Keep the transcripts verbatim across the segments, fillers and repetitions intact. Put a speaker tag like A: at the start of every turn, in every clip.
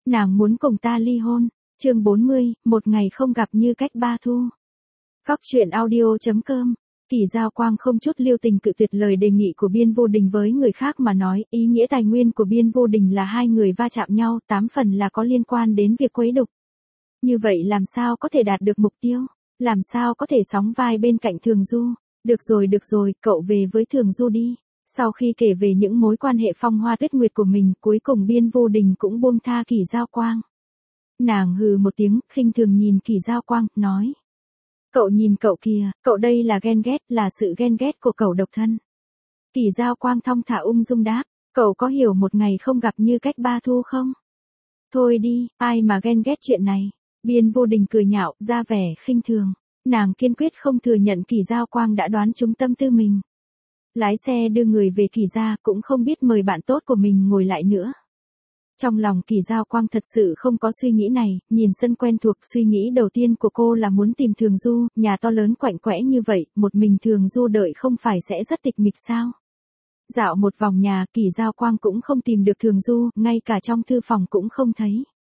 A: Nàng muốn cùng ta ly hôn. Chương bốn mươi, một ngày không gặp như cách ba thu. Cóc truyện audio.com. Kỳ Giao Quang không chút lưu tình cự tuyệt lời đề nghị của Biên Vô Đình. Với người khác mà nói, ý nghĩa tài nguyên của Biên Vô Đình là hai người va chạm nhau, tám phần là có liên quan đến việc quấy đục. Như vậy làm sao có thể đạt được mục tiêu? Làm sao có thể sóng vai bên cạnh Thường Du? Được rồi được rồi, cậu về với Thường Du đi. Sau khi kể về những mối quan hệ phong hoa tuyết nguyệt của mình, cuối cùng Biên Vô Đình cũng buông tha Kỳ Giao Quang. Nàng hừ một tiếng, khinh thường nhìn Kỳ Giao Quang, nói. Cậu nhìn cậu kìa, cậu đây là ghen ghét, là sự ghen ghét của cậu độc thân. Kỳ Giao Quang thong thả ung dung đáp, cậu có hiểu một ngày không gặp như cách ba thu không? Thôi đi, ai mà ghen ghét chuyện này. Biên Vô Đình cười nhạo, ra vẻ khinh thường. Nàng kiên quyết không thừa nhận Kỳ Giao Quang đã đoán trúng tâm tư mình. Lái xe đưa người về Kỳ gia, cũng không biết mời bạn tốt của mình ngồi lại nữa. Trong lòng Kỳ Giao Quang thật sự không có suy nghĩ này, nhìn sân quen thuộc, suy nghĩ đầu tiên của cô là muốn tìm Thường Du, nhà to lớn quạnh quẽ như vậy, một mình Thường Du đợi không phải sẽ rất tịch mịch sao? Dạo một vòng nhà, Kỳ Giao Quang cũng không tìm được Thường Du, ngay cả trong thư phòng cũng không thấy.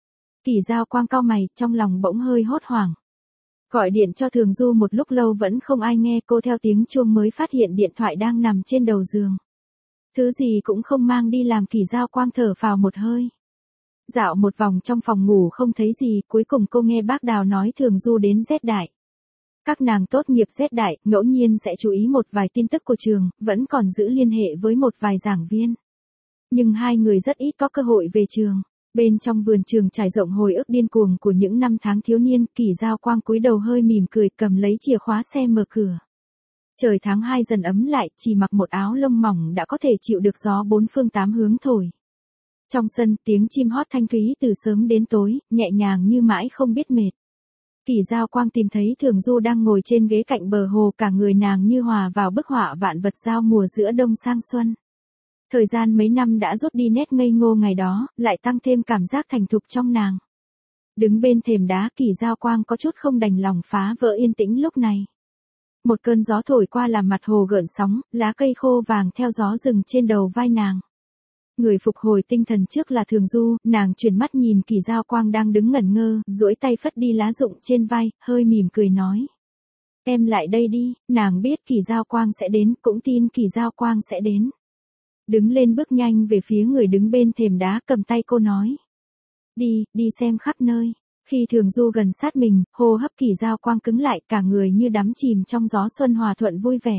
A: Kỳ Giao Quang cau mày, trong lòng bỗng hơi hốt hoảng. Gọi điện cho Thường Du một lúc lâu vẫn không ai nghe, cô theo tiếng chuông mới phát hiện điện thoại đang nằm trên đầu giường. Thứ gì cũng không mang đi làm Kỳ Giao Quang thở phào một hơi. Dạo một vòng trong phòng ngủ không thấy gì, cuối cùng cô nghe bác Đào nói Thường Du đến Z Đại. Các nàng tốt nghiệp Z Đại, ngẫu nhiên sẽ chú ý một vài tin tức của trường, vẫn còn giữ liên hệ với một vài giảng viên. Nhưng hai người rất ít có cơ hội về trường. Bên trong vườn trường trải rộng hồi ức điên cuồng của những năm tháng thiếu niên, Kỳ Giao Quang cúi đầu hơi mỉm cười, cầm lấy chìa khóa xe mở cửa. Trời tháng hai dần ấm lại, chỉ mặc một áo lông mỏng đã có thể chịu được gió bốn phương tám hướng thổi. Trong sân, tiếng chim hót thanh thúy từ sớm đến tối, nhẹ nhàng như mãi không biết mệt. Kỳ Giao Quang tìm thấy Thường Du đang ngồi trên ghế cạnh bờ hồ, cả người nàng như hòa vào bức họa vạn vật giao mùa giữa đông sang xuân. Thời gian mấy năm đã rút đi nét ngây ngô ngày đó, lại tăng thêm cảm giác thành thục trong nàng. Đứng bên thềm đá, Kỳ Giao Quang có chút không đành lòng phá vỡ yên tĩnh lúc này. Một cơn gió thổi qua làm mặt hồ gợn sóng, lá cây khô vàng theo gió rừng trên đầu vai nàng. Người phục hồi tinh thần trước là Thường Du, nàng chuyển mắt nhìn Kỳ Giao Quang đang đứng ngẩn ngơ, duỗi tay phất đi lá rụng trên vai, hơi mỉm cười nói. Em lại đây đi, nàng biết Kỳ Giao Quang sẽ đến, cũng tin Kỳ Giao Quang sẽ đến. Đứng lên bước nhanh về phía người đứng bên thềm đá, cầm tay cô nói. Đi, đi xem khắp nơi. Khi Thường Du gần sát mình, hô hấp Kỳ Giao Quang cứng lại, cả người như đắm chìm trong gió xuân hòa thuận vui vẻ.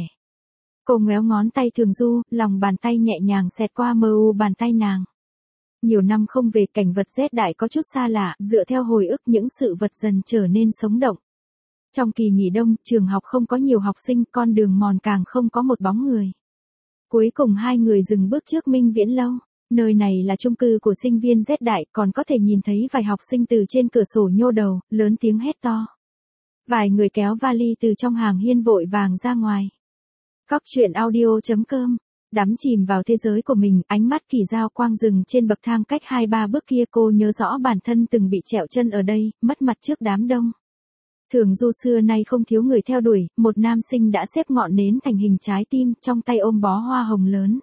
A: Cô ngoéo ngón tay Thường Du, lòng bàn tay nhẹ nhàng xẹt qua mờ u bàn tay nàng. Nhiều năm không về, cảnh vật Z Đại có chút xa lạ, dựa theo hồi ức những sự vật dần trở nên sống động. Trong kỳ nghỉ đông, trường học không có nhiều học sinh, con đường mòn càng không có một bóng người. Cuối cùng hai người dừng bước trước Minh Viễn Lâu. Nơi này là chung cư của sinh viên Z Đại, còn có thể nhìn thấy vài học sinh từ trên cửa sổ nhô đầu, lớn tiếng hét to. Vài người kéo vali từ trong hàng hiên vội vàng ra ngoài. Cóc truyện audio.com. Đắm chìm vào thế giới của mình, ánh mắt Kỳ Giao Quang dừng trên bậc thang cách hai ba bước kia, cô nhớ rõ bản thân từng bị trẹo chân ở đây, mất mặt trước đám đông. Thường Du xưa nay không thiếu người theo đuổi, một nam sinh đã xếp ngọn nến thành hình trái tim, trong tay ôm bó hoa hồng lớn.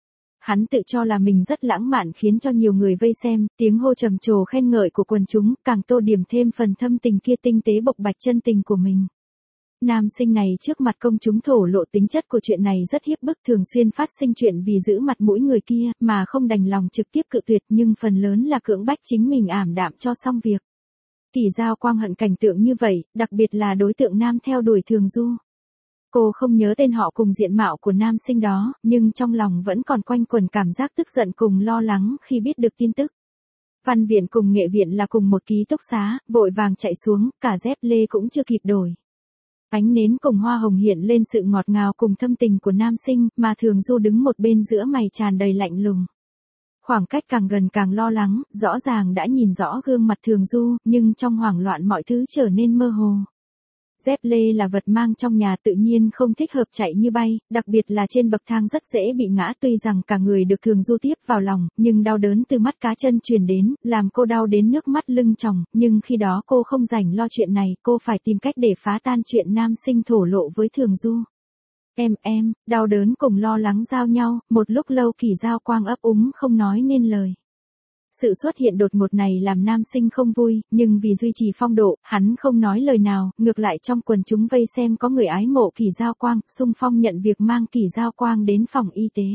A: Hắn tự cho là mình rất lãng mạn khiến cho nhiều người vây xem, tiếng hô trầm trồ khen ngợi của quần chúng, càng tô điểm thêm phần thâm tình kia tinh tế bộc bạch chân tình của mình. Nam sinh này trước mặt công chúng thổ lộ tính chất của chuyện này rất hiếp bức, thường xuyên phát sinh chuyện vì giữ mặt mũi người kia, mà không đành lòng trực tiếp cự tuyệt, nhưng phần lớn là cưỡng bách chính mình ảm đạm cho xong việc. Kỳ Giao Quang hận cảnh tượng như vậy, đặc biệt là đối tượng nam theo đuổi Thường Du. Cô không nhớ tên họ cùng diện mạo của nam sinh đó, nhưng trong lòng vẫn còn quanh quẩn cảm giác tức giận cùng lo lắng khi biết được tin tức. Văn viện cùng nghệ viện là cùng một ký túc xá, vội vàng chạy xuống, cả dép lê cũng chưa kịp đổi. Ánh nến cùng hoa hồng hiện lên sự ngọt ngào cùng thâm tình của nam sinh, mà Thường Du đứng một bên giữa mày tràn đầy lạnh lùng. Khoảng cách càng gần càng lo lắng, rõ ràng đã nhìn rõ gương mặt Thường Du, nhưng trong hoảng loạn mọi thứ trở nên mơ hồ. Dép lê là vật mang trong nhà, tự nhiên không thích hợp chạy như bay, đặc biệt là trên bậc thang rất dễ bị ngã. Tuy rằng cả người được Thường Du tiếp vào lòng, nhưng đau đớn từ mắt cá chân truyền đến, làm cô đau đến nước mắt lưng tròng, nhưng khi đó cô không rảnh lo chuyện này, cô phải tìm cách để phá tan chuyện nam sinh thổ lộ với Thường Du. Em em, đau đớn cùng lo lắng giao nhau, một lúc lâu Kỳ Giao Quang ấp úng không nói nên lời. Sự xuất hiện đột ngột này làm nam sinh không vui, nhưng vì duy trì phong độ, hắn không nói lời nào, ngược lại trong quần chúng vây xem có người ái mộ Kỳ Giao Quang, xung phong nhận việc mang Kỳ Giao Quang đến phòng y tế.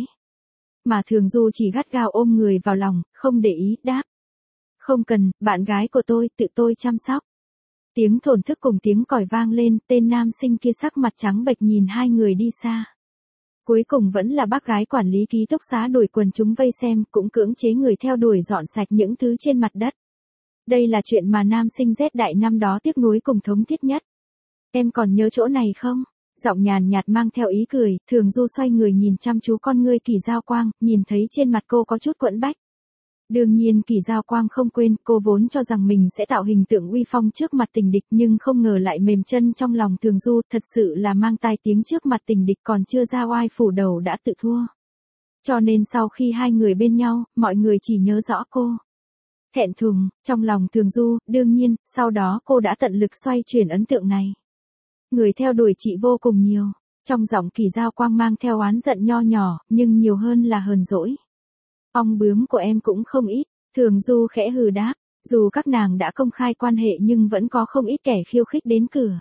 A: Mà Thường Du chỉ gắt gao ôm người vào lòng, không để ý, đáp. Không cần, bạn gái của tôi, tự tôi chăm sóc. Tiếng thổn thức cùng tiếng còi vang lên, tên nam sinh kia sắc mặt trắng bệch nhìn hai người đi xa. Cuối cùng vẫn là bác gái quản lý ký túc xá đuổi quần chúng vây xem, cũng cưỡng chế người theo đuổi dọn sạch những thứ trên mặt đất. Đây là chuyện mà nam sinh Z đại năm đó tiếc nuối cùng thống thiết nhất. Em còn nhớ chỗ này không? Giọng nhàn nhạt mang theo ý cười, Thường Du xoay người nhìn chăm chú con ngươi Kỳ Giao Quang, nhìn thấy trên mặt cô có chút quẫn bách. Đương nhiên Kỳ Giao Quang không quên, cô vốn cho rằng mình sẽ tạo hình tượng uy phong trước mặt tình địch nhưng không ngờ lại mềm chân trong lòng Thường Du, thật sự là mang tai tiếng trước mặt tình địch còn chưa ra oai phủ đầu đã tự thua. Cho nên sau khi hai người bên nhau, mọi người chỉ nhớ rõ cô. Thẹn thùng, trong lòng Thường Du, đương nhiên, sau đó cô đã tận lực xoay chuyển ấn tượng này. Người theo đuổi chị vô cùng nhiều, trong giọng Kỳ Giao Quang mang theo oán giận nho nhỏ, nhưng nhiều hơn là hờn dỗi. Ong bướm của em cũng không ít, Thường Du khẽ hừ đáp, dù các nàng đã công khai quan hệ nhưng vẫn có không ít kẻ khiêu khích đến cửa.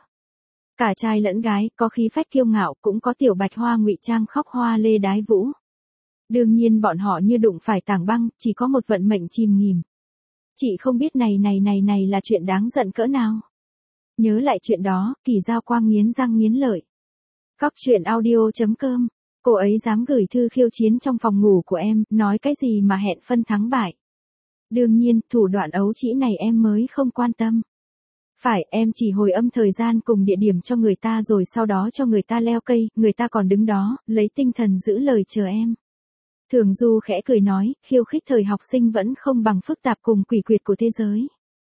A: Cả trai lẫn gái, có khí phách kiêu ngạo, cũng có tiểu bạch hoa ngụy trang khóc hoa lê đái vũ. Đương nhiên bọn họ như đụng phải tảng băng, chỉ có một vận mệnh chìm nghỉm. Chị không biết này này này này là chuyện đáng giận cỡ nào. Nhớ lại chuyện đó, Kỳ Giao Quang nghiến răng nghiến lợi. Cóc truyện audio chấm com. Cô ấy dám gửi thư khiêu chiến trong phòng ngủ của em, nói cái gì mà hẹn phân thắng bại. Đương nhiên, thủ đoạn ấu trĩ này em mới không quan tâm. Phải, em chỉ hồi âm thời gian cùng địa điểm cho người ta rồi sau đó cho người ta leo cây, người ta còn đứng đó, lấy tinh thần giữ lời chờ em. Thường Du khẽ cười nói, khiêu khích thời học sinh vẫn không bằng phức tạp cùng quỷ quyệt của thế giới.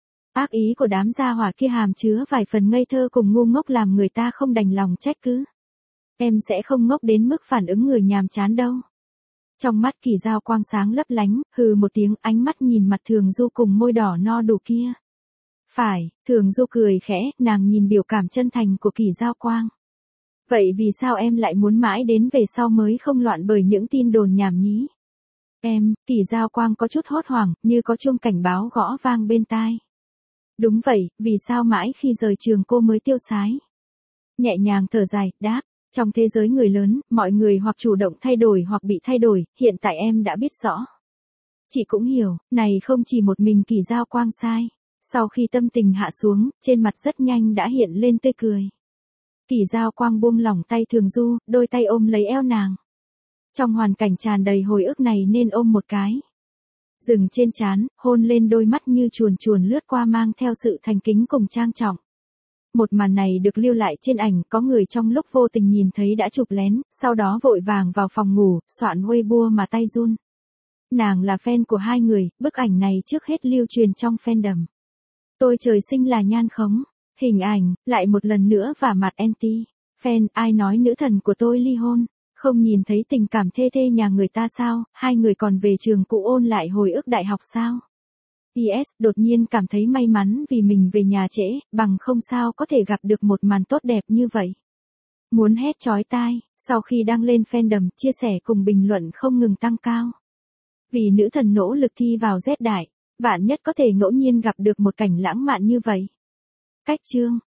A: Ác ý của đám gia hỏa kia hàm chứa vài phần ngây thơ cùng ngu ngốc làm người ta không đành lòng trách cứ. Em sẽ không ngốc đến mức phản ứng người nhàm chán đâu. Trong mắt Kỳ Giao Quang sáng lấp lánh, hừ một tiếng, ánh mắt nhìn mặt Thường Du cùng môi đỏ no đủ kia. Phải, Thường Du cười khẽ, nàng nhìn biểu cảm chân thành của Kỳ Giao Quang. Vậy vì sao em lại muốn mãi đến về sau mới không loạn bởi những tin đồn nhảm nhí? Em, Kỳ Giao Quang có chút hốt hoảng, như có chuông cảnh báo gõ vang bên tai. Đúng vậy, vì sao mãi khi rời trường cô mới tiêu sái? Nhẹ nhàng thở dài, đáp. Trong thế giới người lớn, mọi người hoặc chủ động thay đổi hoặc bị thay đổi, hiện tại em đã biết rõ. Chị cũng hiểu, này không chỉ một mình Kỳ Giao Quang sai. Sau khi tâm tình hạ xuống, trên mặt rất nhanh đã hiện lên tươi cười. Kỳ Giao Quang buông lỏng tay Thường Du, đôi tay ôm lấy eo nàng. Trong hoàn cảnh tràn đầy hồi ức này nên ôm một cái. Dừng trên trán, hôn lên đôi mắt như chuồn chuồn lướt qua mang theo sự thành kính cùng trang trọng. Một màn này được lưu lại trên ảnh, có người trong lúc vô tình nhìn thấy đã chụp lén, sau đó vội vàng vào phòng ngủ, soạn Weibo mà tay run. Nàng là fan của hai người, bức ảnh này trước hết lưu truyền trong fandom. Tôi trời sinh là nhan khống. Hình ảnh, lại một lần nữa vả mặt anti. Fan, ai nói nữ thần của tôi ly hôn? Không nhìn thấy tình cảm thê thê nhà người ta sao? Hai người còn về trường cũ ôn lại hồi ức đại học sao? pê ét, đột nhiên cảm thấy may mắn vì mình về nhà trễ, bằng không sao có thể gặp được một màn tốt đẹp như vậy. Muốn hét chói tai, sau khi đăng lên fandom, chia sẻ cùng bình luận không ngừng tăng cao. Vì nữ thần nỗ lực thi vào Z đại, vạn nhất có thể ngẫu nhiên gặp được một cảnh lãng mạn như vậy. Cách chương